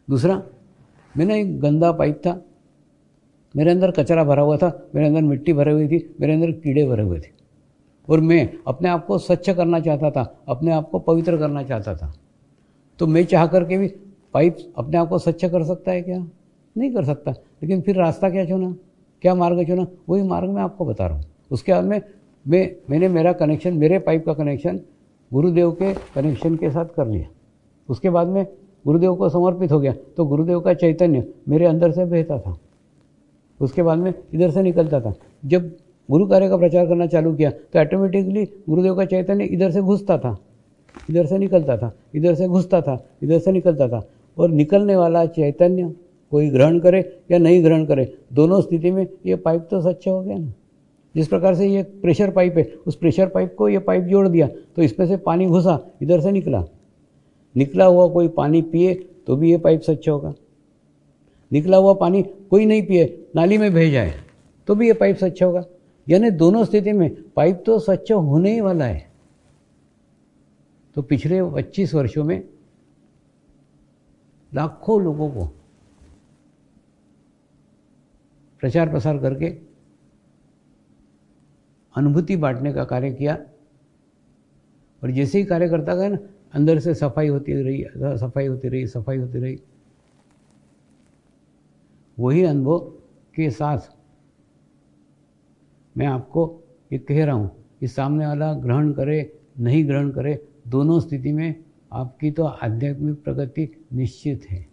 दूसरा, मैंने एक गंदा पाइप था, मेरे अंदर कचरा भरा हुआ था, मेरे अंदर मिट्टी भरी हुई थी, मेरे अंदर कीड़े भरे हुए थे, और मैं अपने आप को स्वच्छ करना चाहता था, अपने आप को पवित्र करना चाहता था। तो मैं चाह करके भी पाइप अपने आप को स्वच्छ कर सकता है क्या? नहीं कर सकता। लेकिन फिर रास्ता क्या चुना, क्या मार्ग चुना? वही मार्ग मैं आपको बता रहा हूँ। उसके बाद में मैंने मेरा कनेक्शन, मेरे पाइप का कनेक्शन गुरुदेव के कनेक्शन के साथ कर लिया। उसके बाद में गुरुदेव को समर्पित हो गया, तो गुरुदेव का चैतन्य मेरे अंदर से बहता था, उसके बाद में इधर से निकलता था। जब गुरु कार्य का प्रचार करना चालू किया तो ऑटोमेटिकली गुरुदेव का चैतन्य इधर से घुसता था, इधर से निकलता था, इधर से घुसता था, इधर से निकलता था। और निकलने वाला चैतन्य कोई ग्रहण करे या नहीं ग्रहण करे, दोनों स्थिति में ये पाइप तो स्वच्छ हो गया ना। जिस प्रकार से ये प्रेशर पाइप है, उस प्रेशर पाइप को ये पाइप जोड़ दिया तो इसमें से पानी घुसा, इधर से निकला। निकला हुआ कोई पानी पिए तो भी ये पाइप स्वच्छ होगा। निकला हुआ पानी कोई नहीं पिए, नाली में बह जाए तो भी ये पाइप स्वच्छ होगा। यानी दोनों स्थिति में पाइप तो स्वच्छ होने ही वाला है। तो पिछले 25 वर्षों में लाखों लोगों को प्रचार प्रसार करके अनुभूति बांटने का कार्य किया। और जैसे ही कार्य करता गया ना, अंदर से सफाई होती रही, सफाई होती रही, सफाई होती रही। वही अनुभव के साथ मैं आपको ये कह रहा हूँ कि सामने वाला ग्रहण करे नहीं ग्रहण करे, दोनों स्थिति में आपकी तो आध्यात्मिक प्रगति निश्चित है।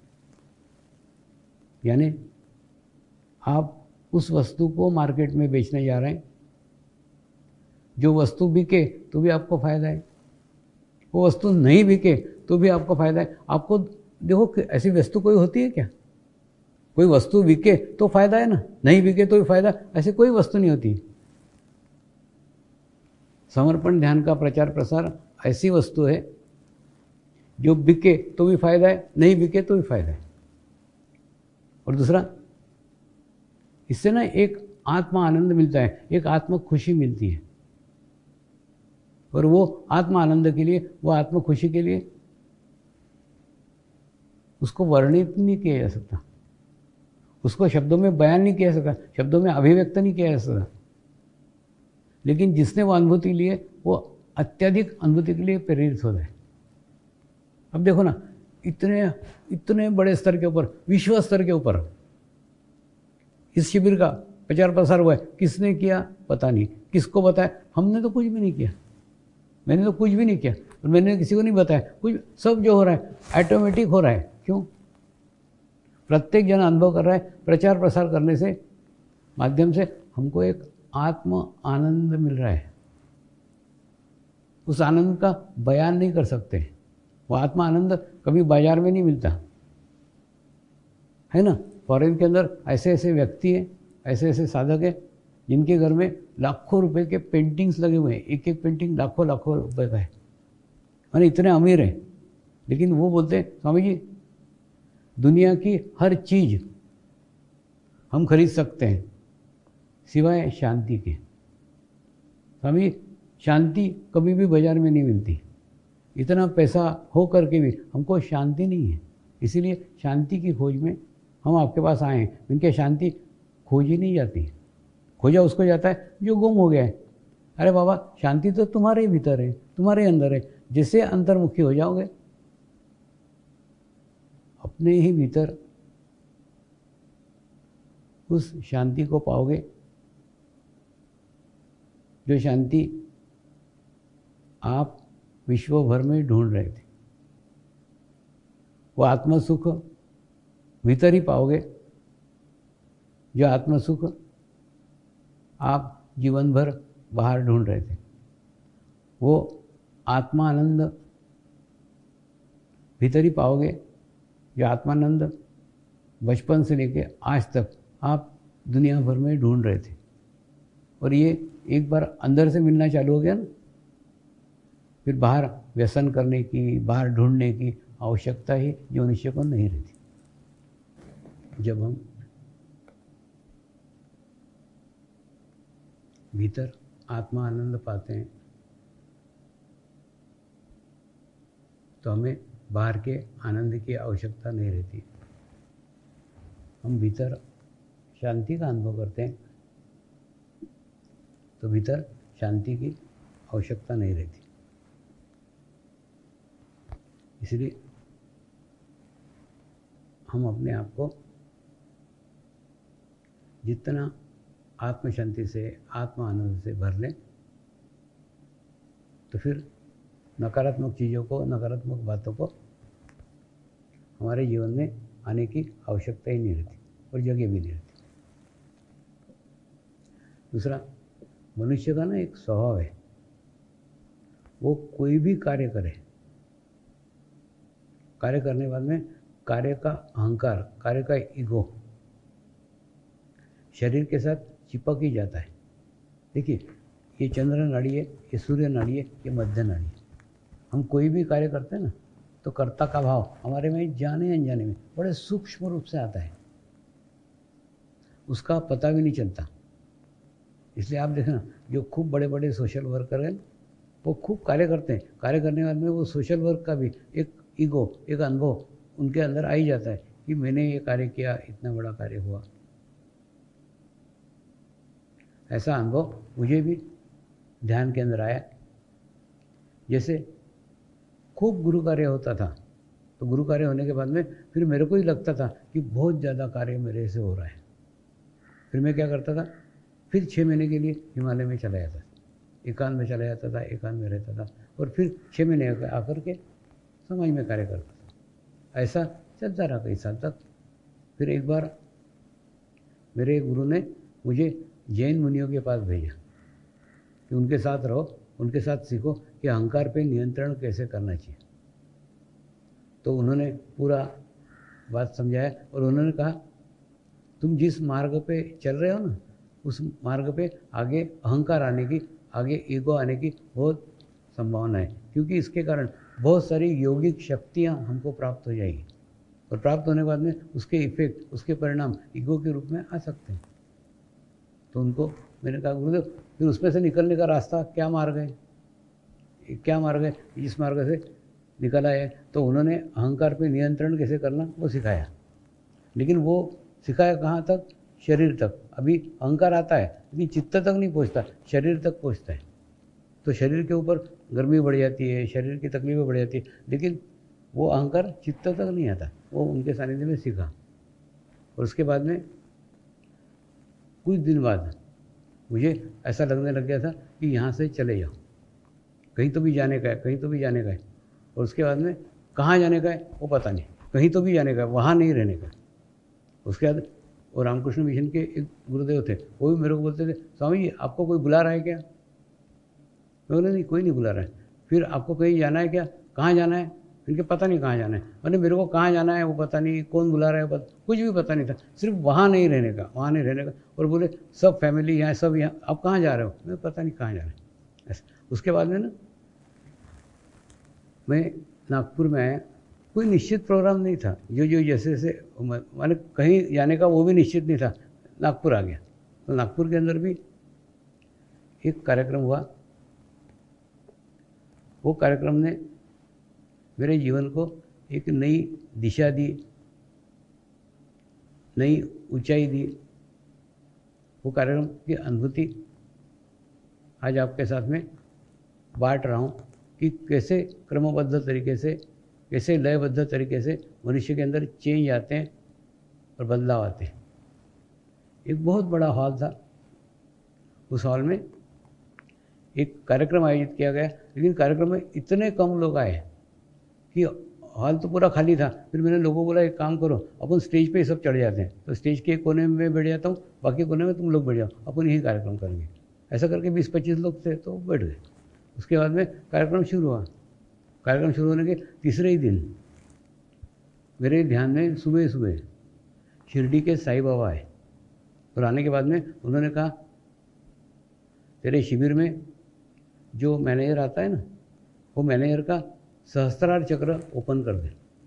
यानी आप उस वस्तु को मार्केट में बेचने जा रहे हैं, जो वस्तु बिके तो भी आपको फायदा है, वो वस्तु नहीं बिके तो भी आपको फायदा है। आपको देखो, ऐसी वस्तु कोई होती है क्या? कोई वस्तु बिके तो फायदा है ना, नहीं बिके तो भी फायदा, ऐसी कोई वस्तु नहीं होती। समर्पण ध्यान का प्रचार प्रसार ऐसी वस्तु है जो बिके तो भी फायदा है, नहीं बिके तो भी फायदा है। और दूसरा, इससे ना एक आत्मा आनंद मिलता है, एक आत्म खुशी मिलती है। और वो आत्मा आनंद के लिए, वो आत्म खुशी के लिए उसको वर्णित नहीं किया जा सकता, उसको शब्दों में बयान नहीं किया जा सकता, शब्दों में अभिव्यक्त नहीं किया जा सकता। लेकिन जिसने वो अनुभूति ली है, वो अत्यधिक अनुभूति के लिए प्रेरित होता है। अब देखो ना, इतने बड़े स्तर के ऊपर, विश्व स्तर के ऊपर इस शिविर का प्रचार प्रसार हुआ है। किसने किया पता नहीं, किसको बताया, हमने तो कुछ भी नहीं किया, मैंने तो कुछ भी नहीं किया, और मैंने किसी को नहीं बताया कुछ। सब जो हो रहा है ऑटोमेटिक हो रहा है। क्यों? प्रत्येक जन अनुभव कर रहा है। प्रचार प्रसार करने से माध्यम से हमको एक आत्म आनंद मिल रहा है। उस आनंद का बयान नहीं कर सकते। वो आत्मा आनंद कभी बाजार में नहीं मिलता है ना। फॉरेन के अंदर ऐसे ऐसे व्यक्ति हैं, ऐसे ऐसे साधक हैं, जिनके घर में लाखों रुपए के पेंटिंग्स लगे हुए हैं। एक एक पेंटिंग लाखों लाखों रुपए का है, माने इतने अमीर हैं। लेकिन वो बोलते हैं, स्वामी जी दुनिया की हर चीज़ हम खरीद सकते हैं सिवाय शांति के। स्वामी शांति कभी भी बाजार में नहीं मिलती। इतना पैसा हो करके भी हमको शांति नहीं है। इसीलिए शांति की खोज में हम आपके पास आए हैं। इनके शांति खोजी नहीं जाती, खोजा उसको जाता है जो गुम हो गया है। अरे बाबा, शांति तो तुम्हारे ही भीतर है, तुम्हारे अंदर है। जिससे अंतर्मुखी हो जाओगे, अपने ही भीतर उस शांति को पाओगे, जो शांति आप विश्व भर में ढूंढ रहे थे। वो आत्म सुख भीतर ही पाओगे, जो आत्म सुख आप जीवन भर बाहर ढूंढ रहे थे। वो आत्मानंद भीतर ही पाओगे, जो आत्मानंद बचपन से लेके आज तक आप दुनिया भर में ढूंढ रहे थे। और ये एक बार अंदर से मिलना चालू हो गया ना, फिर बाहर व्यसन करने की, बाहर ढूंढने की आवश्यकता ही मनुष्य को नहीं रहती। जब हम भीतर आत्मा आनंद पाते हैं तो हमें बाहर के आनंद की आवश्यकता नहीं रहती। हम भीतर शांति का अनुभव करते हैं तो भीतर शांति की आवश्यकता नहीं रहती। इसलिए हम अपने आप को जितना आत्म शांति से, आत्म आनंद से भर लें तो फिर नकारात्मक चीज़ों को, नकारात्मक बातों को हमारे जीवन में आने की आवश्यकता ही नहीं रहती और जगह भी नहीं रहती। दूसरा, मनुष्य का ना एक स्वभाव है, वो कोई भी कार्य करे, कार्य करने के बाद में कार्य का अहंकार, कार्य का ईगो शरीर के साथ चिपक ही जाता है। देखिए, ये चंद्र नाड़ी है, ये सूर्य नाड़ी है, ये मध्य नाड़ी है। हम कोई भी कार्य करते हैं ना तो कर्ता का भाव हमारे में जाने अनजाने में बड़े सूक्ष्म रूप से आता है, उसका पता भी नहीं चलता। इसलिए आप देखना, जो खूब बड़े बड़े सोशल वर्कर हैं वो खूब कार्य करते हैं, कार्य करने के बाद में वो सोशल वर्क का भी एक ईगो, एक अनुभव उनके अंदर आ ही जाता है कि मैंने ये कार्य किया, इतना बड़ा कार्य हुआ। ऐसा अनुभव मुझे भी ध्यान के अंदर आया। जैसे खूब गुरु कार्य होता था तो गुरु कार्य होने के बाद में फिर मेरे को ही लगता था कि बहुत ज़्यादा कार्य मेरे से हो रहा है। फिर मैं क्या करता था, फिर 6 महीने के लिए हिमालय में चला जाता था, एकांत में चला जाता था, एकांत में रहता था और फिर 6 महीने आकर के समाज में कार्य करता था। ऐसा चलता रहा कई साल तक। फिर एक बार मेरे गुरु ने मुझे जैन मुनियों के पास भेजा कि उनके साथ रहो, उनके साथ सीखो कि अहंकार पे नियंत्रण कैसे करना चाहिए। तो उन्होंने पूरा बात समझाया और उन्होंने कहा, तुम जिस मार्ग पे चल रहे हो ना, उस मार्ग पे आगे अहंकार आने की, आगे ईगो आने की बहुत संभावना है, क्योंकि इसके कारण बहुत सारी यौगिक शक्तियाँ हमको प्राप्त हो जाएगी और प्राप्त होने के बाद में उसके इफेक्ट, उसके परिणाम ईगो के रूप में आ सकते हैं। तो उनको मैंने कहा, गुरुदेव फिर उसमें से निकलने का रास्ता क्या मार्ग है, क्या मार्ग है, इस मार्ग से निकला है। तो उन्होंने अहंकार पे नियंत्रण कैसे करना वो सिखाया, लेकिन वो सिखाया कहाँ तक, शरीर तक। अभी अहंकार आता है लेकिन चित्त तक नहीं पहुँचता, शरीर तक पहुँचता है। तो शरीर के ऊपर गर्मी बढ़ जाती है, शरीर की तकलीफें बढ़ जाती है, लेकिन वो अहंकार चित्त तक नहीं आता। वो उनके सानिध्य में सीखा और उसके बाद में कुछ दिन बाद मुझे ऐसा लगने लग गया था कि यहाँ से चले जाओ, कहीं तो भी जाने का है, कहीं तो भी जाने का है। और उसके बाद में कहाँ जाने का है वो पता नहीं, कहीं तो भी जाने का है, वहाँ नहीं रहने का। उसके बाद वो रामकृष्ण मिशन के एक गुरुदेव थे, वो भी मेरे को बोलते थे, स्वामी जी आपको कोई बुला रहा है क्या? मैं बोला नहीं, कोई नहीं बुला रहा है। फिर आपको कहीं जाना है क्या? कहाँ जाना है? इनके पता नहीं कहाँ जाना है। मैंने मेरे को कहाँ जाना है वो पता नहीं, कौन बुला रहा है कुछ भी पता नहीं था, सिर्फ वहाँ नहीं रहने का, वहाँ नहीं रहने का। और बोले सब फैमिली यहाँ, सब यहाँ, आप कहाँ जा रहे हो? मैं पता नहीं कहाँ जा रहा है ऐसा। उसके बाद में ना मैं नागपुर में आया, कोई निश्चित प्रोग्राम नहीं था, जो जैसे जैसे मैंने कहीं जाने का वो भी निश्चित नहीं था। नागपुर आ गया तो नागपुर के अंदर भी एक कार्यक्रम हुआ। वो कार्यक्रम ने मेरे जीवन को एक नई दिशा दी, नई ऊंचाई दी। वो कार्यक्रम की अनुभूति आज आपके साथ में बांट रहा हूँ कि कैसे क्रमबद्ध तरीके से, कैसे लयबद्ध तरीके से मनुष्य के अंदर चेंज आते हैं और बदलाव आते हैं। एक बहुत बड़ा हॉल था, उस हॉल में एक कार्यक्रम आयोजित किया गया, लेकिन कार्यक्रम में इतने कम लोग आए कि हॉल तो पूरा खाली था। फिर मैंने लोगों को बोला, एक काम करो, अपन स्टेज पे ही सब चढ़ जाते हैं, तो स्टेज के एक कोने में बैठ जाता हूँ, बाकी कोने में तुम लोग बैठ जाओ, अपन यही कार्यक्रम करेंगे। ऐसा करके 20-25 लोग थे तो बैठ गए। उसके बाद में कार्यक्रम शुरू हुआ। कार्यक्रम शुरू होने के तीसरे ही दिन मेरे ध्यान में सुबह सुबह शिरडी के साईं बाबा आए और आने के बाद में उन्होंने कहा, तेरे शिविर में जो मैनेजर आता है ना, वो मैनेजर का सहस्त्रार चक्र ओपन कर दे।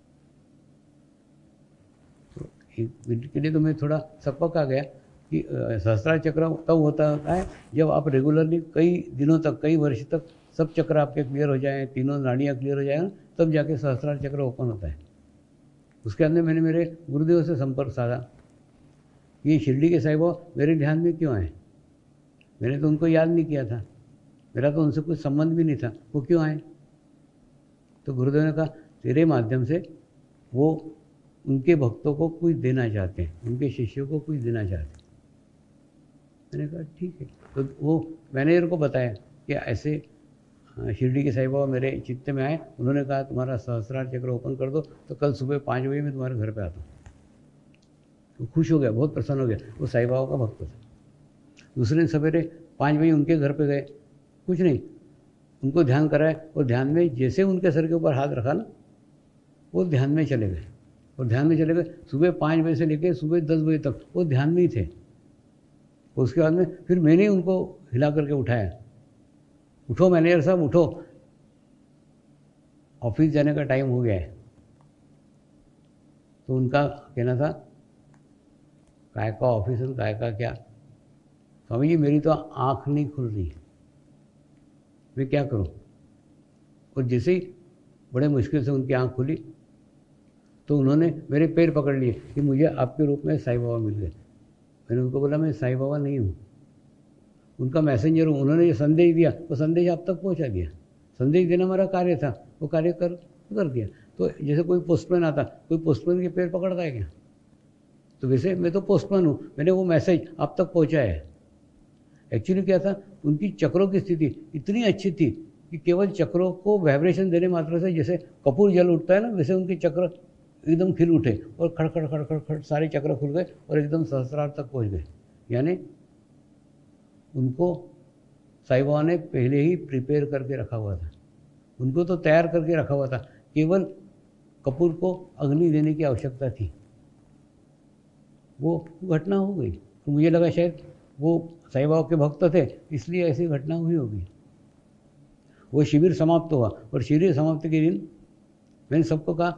तो एक मिनट के लिए तो मैं थोड़ा सकपक आ गया कि सहस्त्रार चक्र तब होता है जब आप रेगुलरली कई दिनों तक, कई वर्ष तक सब चक्र आपके क्लियर हो जाएं, तीनों नाड़ियाँ क्लियर हो जाएं, तब जाके सहस्त्रार चक्र ओपन होता है। उसके अंदर मैंने मेरे गुरुदेव से संपर्क साधा ये शिरडी के साईं बाबा मेरे ध्यान में क्यों आए? मैंने तो उनको याद नहीं किया था, मेरा तो उनसे कुछ संबंध भी नहीं था, वो क्यों आए? तो गुरुदेव ने कहा तेरे माध्यम से वो उनके भक्तों को कुछ देना चाहते हैं, उनके शिष्यों को कुछ देना चाहते हैं। मैंने कहा ठीक है। तो वो मैनेजर को बताया कि ऐसे शिरडी के साईं बाबा मेरे चित्त में आए, उन्होंने कहा तुम्हारा सहस्रार चक्र ओपन कर दो, तो कल सुबह 5 बजे मैं तुम्हारे घर पे आता हूँ। तो खुश हो गया, बहुत प्रसन्न हो गया, वो साईं बाबा का भक्त था। दूसरे दिन सवेरे 5 बजे उनके घर पे गए, कुछ नहीं, उनको ध्यान कराया और ध्यान में जैसे उनके सर के ऊपर हाथ रखा ना, वो ध्यान में चले गए और ध्यान में चले गए। सुबह 5 बजे से लेकर सुबह 10 बजे तक वो ध्यान में ही थे। उसके बाद में फिर मैंने उनको हिला करके उठाया, उठो मैनेजर साहब उठो, ऑफिस जाने का टाइम हो गया है। तो उनका कहना था काय का ऑफिस और काय का क्या? स्वामी जी मेरी तो आँख नहीं खुल रही, मैं क्या करूं? और जैसे ही बड़े मुश्किल से उनकी आँख खुली तो उन्होंने मेरे पैर पकड़ लिए कि मुझे आपके रूप में साईं बाबा मिल गए। मैंने उनको बोला मैं साईं बाबा नहीं हूँ, उनका मैसेंजर हूँ। उन्होंने ये संदेश दिया, वो संदेश आप तक पहुँचा दिया। संदेश देना मेरा कार्य था, वो कार्य कर दिया। तो जैसे कोई पोस्टमैन आता, कोई पोस्टमैन के पैर पकड़ता है क्या? तो वैसे मैं तो पोस्टमैन हूँ, मैंने वो मैसेज आप तक पहुँचाया है। एक्चुअली क्या था, उनकी चक्रों की स्थिति इतनी अच्छी थी कि केवल चक्रों को वाइब्रेशन देने मात्र से जैसे कपूर जल उठता है ना, वैसे उनके चक्र एकदम खिल उठे और खड़खड़ खड़खड़ खड़ सारे चक्र खुल गए और एकदम सहस्रार तक पहुँच गए। यानी उनको साईं बाबा ने पहले ही प्रिपेयर करके रखा हुआ था, उनको तो तैयार करके रखा हुआ था, केवल कपूर को अग्नि देने की आवश्यकता थी। वो घटना हो गई। तो मुझे लगा शायद वो साईं बाबा के भक्त थे इसलिए ऐसी घटना हुई होगी। वो शिविर समाप्त हुआ और शिविर समाप्ति के दिन मैंने सबको कहा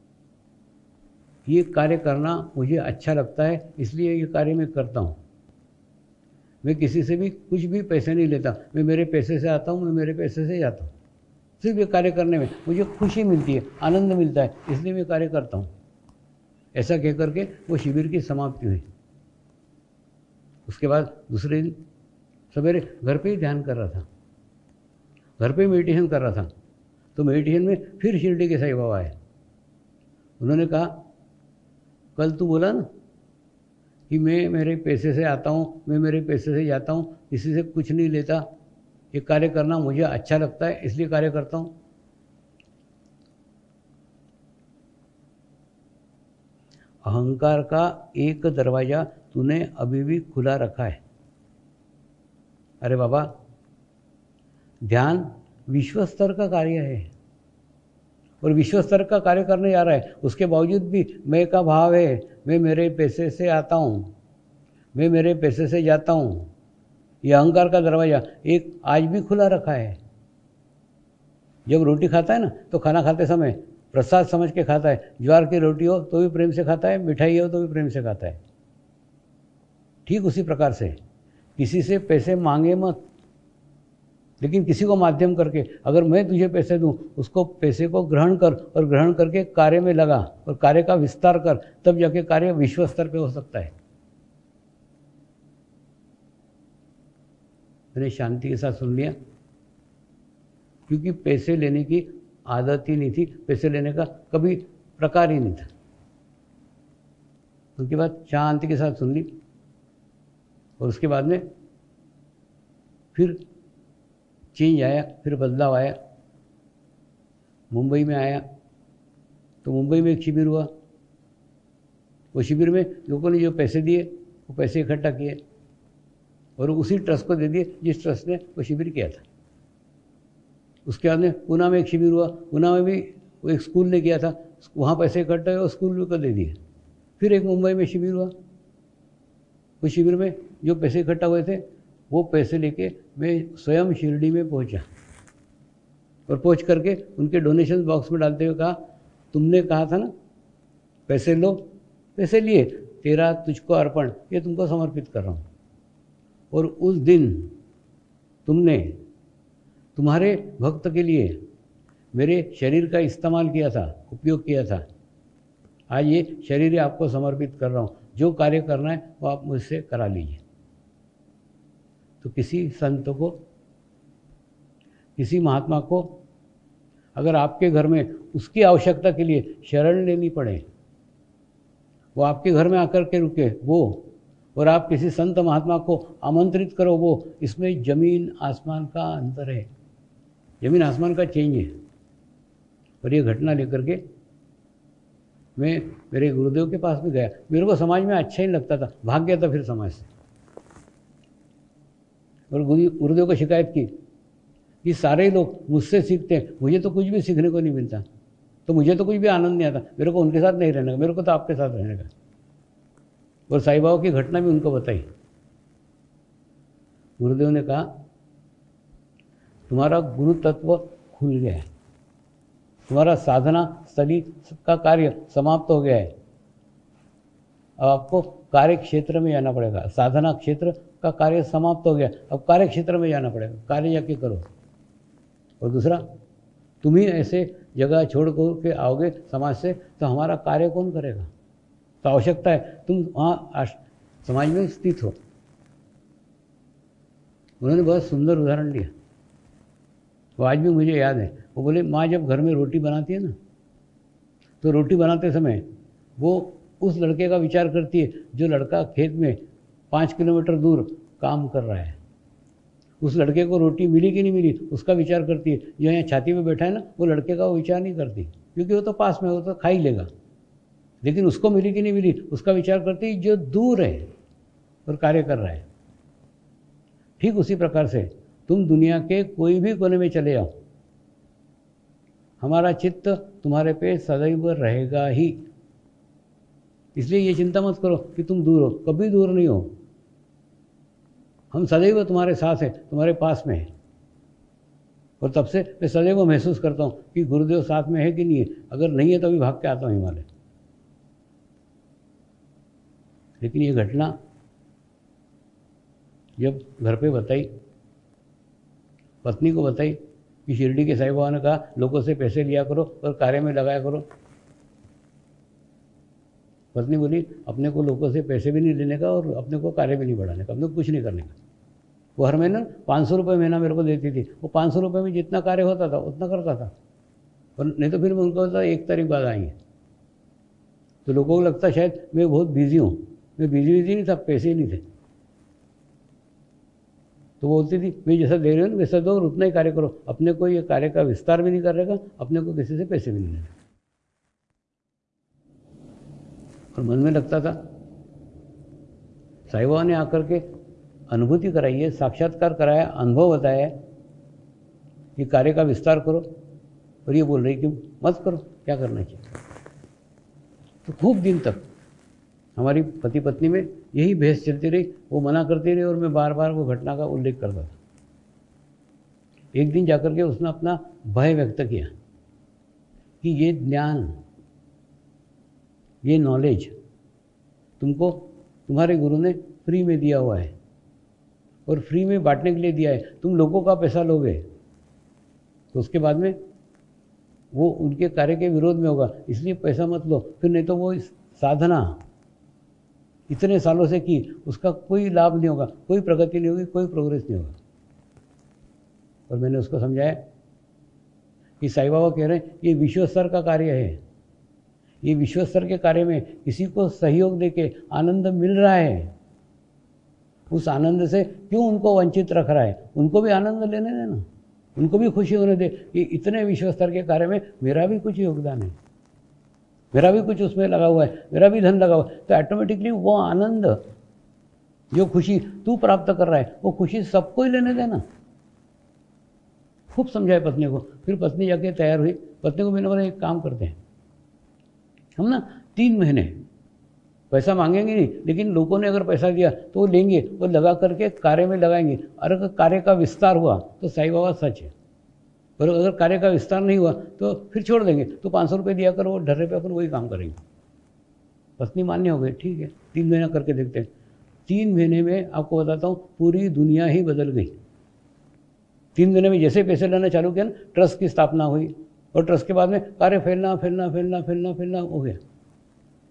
ये कार्य करना मुझे अच्छा लगता है, इसलिए ये कार्य मैं करता हूँ। मैं किसी से भी कुछ भी पैसे नहीं लेता, मैं मेरे पैसे से आता हूँ, मैं मेरे पैसे से जाता हूँ। सिर्फ ये कार्य करने में मुझे खुशी मिलती है, आनंद मिलता है, इसलिए मैं कार्य करता हूँ। ऐसा कह करके वो शिविर की समाप्ति हुई। उसके बाद दूसरे दिन सवेरे घर पे ही ध्यान कर रहा था, घर पे मेडिटेशन कर रहा था। तो मेडिटेशन में फिर शिरडी के साईं बाबा आए। उन्होंने कहा कल तू बोला ना कि मैं मेरे पैसे से आता हूँ, मैं मेरे पैसे से जाता हूँ, किसी से कुछ नहीं लेता, ये कार्य करना मुझे अच्छा लगता है इसलिए कार्य करता हूँ। अहंकार का एक दरवाज़ा तूने अभी भी खुला रखा है। अरे बाबा, ध्यान विश्व स्तर का कार्य है और विश्व स्तर का कार्य करने जा रहा है, उसके बावजूद भी मैं का भाव है, मैं मेरे पैसे से आता हूँ, मैं मेरे पैसे से जाता हूँ। ये अहंकार का दरवाज़ा एक आज भी खुला रखा है। जब रोटी खाता है ना तो खाना खाते समय प्रसाद समझ के खाता है। ज्वार की रोटी हो तो भी प्रेम से खाता है, मिठाई हो तो भी प्रेम से खाता है। ठीक उसी प्रकार से किसी से पैसे मांगे मत, लेकिन किसी को माध्यम करके अगर मैं तुझे पैसे दूं, उसको पैसे को ग्रहण कर और ग्रहण करके कार्य में लगा और कार्य का विस्तार कर, तब जाके कार्य विश्व स्तर पे हो सकता है। मैंने शांति के साथ सुन लिया, क्योंकि पैसे लेने की आदत ही नहीं थी, पैसे लेने का कभी प्रकार ही नहीं था। उसके बाद शांति के साथ सुन ली और उसके बाद में फिर चेंज आया, फिर बदलाव आया। मुंबई में आया तो मुंबई में एक शिविर हुआ। वो शिविर में लोगों ने जो पैसे दिए वो पैसे इकट्ठा किए और उसी ट्रस्ट को दे दिए जिस ट्रस्ट ने वो शिविर किया था। उसके बाद में पूना में एक शिविर हुआ, पूना में भी वो एक स्कूल ने किया था, वहाँ पैसे इकट्ठा हुए और स्कूल को दे दिए। फिर एक मुंबई में शिविर हुआ, उस शिविर में जो पैसे इकट्ठा हुए थे वो पैसे लेके मैं स्वयं शिरडी में पहुंचा और पहुंच करके उनके डोनेशन बॉक्स में डालते हुए कहा तुमने कहा था ना पैसे लो, पैसे लिए, तेरा तुझको अर्पण, ये तुमको समर्पित कर रहा हूँ। और उस दिन तुमने तुम्हारे भक्त के लिए मेरे शरीर का इस्तेमाल किया था, उपयोग किया था। आज ये शरीर आपको समर्पित कर रहा हूँ। जो कार्य करना है वो आप मुझसे करा लीजिए। तो किसी संत को, किसी महात्मा को अगर आपके घर में उसकी आवश्यकता के लिए शरण लेनी पड़े, वो आपके घर में आकर के रुके वो, और आप किसी संत महात्मा को आमंत्रित करो वो, इसमें ज़मीन आसमान का अंतर है, ज़मीन आसमान का चेंज है। और ये घटना लेकर के मैं मेरे गुरुदेव के पास भी गया। मेरे को समाज में अच्छा ही लगता था, भाग गया था फिर समाज से, और गुरुदेव को शिकायत की कि सारे लोग मुझसे सीखते हैं, मुझे तो कुछ भी सीखने को नहीं मिलता, तो मुझे तो कुछ भी आनंद नहीं आता, मेरे को उनके साथ नहीं रहने का, मेरे को तो आपके साथ रहने का। और साईं बाबा की घटना भी उनको बताई। गुरुदेव ने कहा तुम्हारा गुरु तत्व खुल गया है, तुम्हारा साधना स्थली का कार्य समाप्त हो गया है, अब आपको कार्य क्षेत्र में जाना पड़ेगा। साधना क्षेत्र का कार्य समाप्त हो गया, अब कार्य क्षेत्र में जाना पड़ेगा, कार्य जाके करो। और दूसरा, तुम ही ऐसे जगह छोड़ के आओगे समाज से, तो हमारा कार्य कौन करेगा? तो आवश्यकता है तुम वहाँ समाज में स्थित हो। उन्होंने बहुत सुंदर उदाहरण दिया, वो आज भी मुझे याद है। वो बोले माँ जब घर में रोटी बनाती है ना, तो रोटी बनाते समय वो उस लड़के का विचार करती है जो लड़का खेत में 5 किलोमीटर दूर काम कर रहा है। उस लड़के को रोटी मिली कि नहीं मिली उसका विचार करती है। जो यहाँ छाती में बैठा है ना, वो लड़के का वो विचार नहीं करती, क्योंकि वो तो पास में, वो तो खा ही लेगा। लेकिन उसको मिली कि नहीं मिली उसका विचार करती है जो दूर है और कार्य कर रहा है। ठीक उसी प्रकार से तुम दुनिया के कोई भी कोने में चले जाओ, हमारा चित्त तुम्हारे पे सदैव रहेगा ही। इसलिए ये चिंता मत करो कि तुम दूर हो, कभी दूर नहीं हो। हम सदैव तुम्हारे साथ हैं, तुम्हारे पास में है। और तब से मैं सदैव महसूस करता हूँ कि गुरुदेव साथ में है कि नहीं है। अगर नहीं है तो अभी भाग के आता हूँ हिमालय। लेकिन ये घटना जब घर पे बताई, पत्नी को बताई कि शिरडी के साईं बाबा ने कहा लोगों से पैसे लिया करो और कार्य में लगाया करो। पत्नी बोली अपने को लोगों से पैसे भी नहीं लेने का और अपने को कार्य भी नहीं बढ़ाने का, अपने को कुछ नहीं करने का। वो हर महीना 500 रुपये महीना मेरे को देती थी। वो 500 रुपये में जितना कार्य होता था उतना करता था, और नहीं तो फिर मैं उनको बोलता 1 तारीख बाद आएंगे। तो लोगों को लगता शायद मैं बहुत बिजी हूँ। मैं बिजी नहीं था, पैसे ही नहीं थे। तो वो बोलती थी मैं जैसा दे रही हूँ वैसा दो और उतना ही कार्य करो, अपने को ये कार्य का विस्तार भी नहीं करेगा, अपने को किसी से पैसे भी नहीं लेने। और मन में लगता था साईं बाबा ने आकर के अनुभूति कराई है, साक्षात्कार कराया, अनुभव बताया है कि कार्य का विस्तार करो, और ये बोल रही कि मत करो, क्या करना चाहिए। तो खूब दिन तक हमारी पति पत्नी में यही बहस चलती रही। वो मना करती रही और मैं बार बार वो घटना का उल्लेख करता था। एक दिन जाकर के उसने अपना भय व्यक्त किया कि ये ज्ञान, ये नॉलेज तुमको तुम्हारे गुरु ने फ्री में दिया हुआ है और फ्री में बांटने के लिए दिया है। तुम लोगों का पैसा लोगे तो उसके बाद में वो उनके कार्य के विरोध में होगा, इसलिए पैसा मत लो। फिर नहीं तो वो साधना इतने सालों से की, उसका कोई लाभ नहीं होगा, कोई प्रगति नहीं होगी, कोई प्रोग्रेस नहीं होगा। और मैंने उसको समझाया कि साईं बाबा कह रहे हैं ये विश्व स्तर का कार्य है, ये विश्व स्तर के कार्य में किसी को सहयोग देके आनंद मिल रहा है, उस आनंद से क्यों उनको वंचित रख रहा है? उनको भी आनंद लेने देना, उनको भी खुशी होने दे कि इतने विश्व स्तर के कार्य में मेरा भी कुछ योगदान है, मेरा भी कुछ उसमें लगा हुआ है, मेरा भी धन लगा हुआ है। तो ऑटोमेटिकली वो आनंद, जो खुशी तू प्राप्त कर रहा है, वो खुशी सबको ही लेने देना। खूब समझाए पत्नी को। फिर पत्नी जाके तैयार हुई। पत्नी को मैंने बोला एक काम करते हैं, हम ना 3 महीने पैसा मांगेंगे नहीं, लेकिन लोगों ने अगर पैसा दिया तो वो लेंगे, वो लगा करके कार्य में लगाएंगे। और अगर कार्य का विस्तार हुआ तो साईं बाबा सच है, और अगर कार्य का विस्तार नहीं हुआ तो फिर छोड़ देंगे। तो 500 रुपये दिया कर, वो ढर्रे पे अपन वही काम करेंगे। पत्नी मान्य हो गई, ठीक है 3 महीना करके देखते हैं। 3 महीने में आपको बताता हूँ पूरी दुनिया ही बदल गई। 3 महीने में जैसे पैसे लेना चालू किया ना, ट्रस्ट की स्थापना हुई, और ट्रस्ट के बाद में कार्य फैलना फैलना फैलना फैलना फैलना हो गया।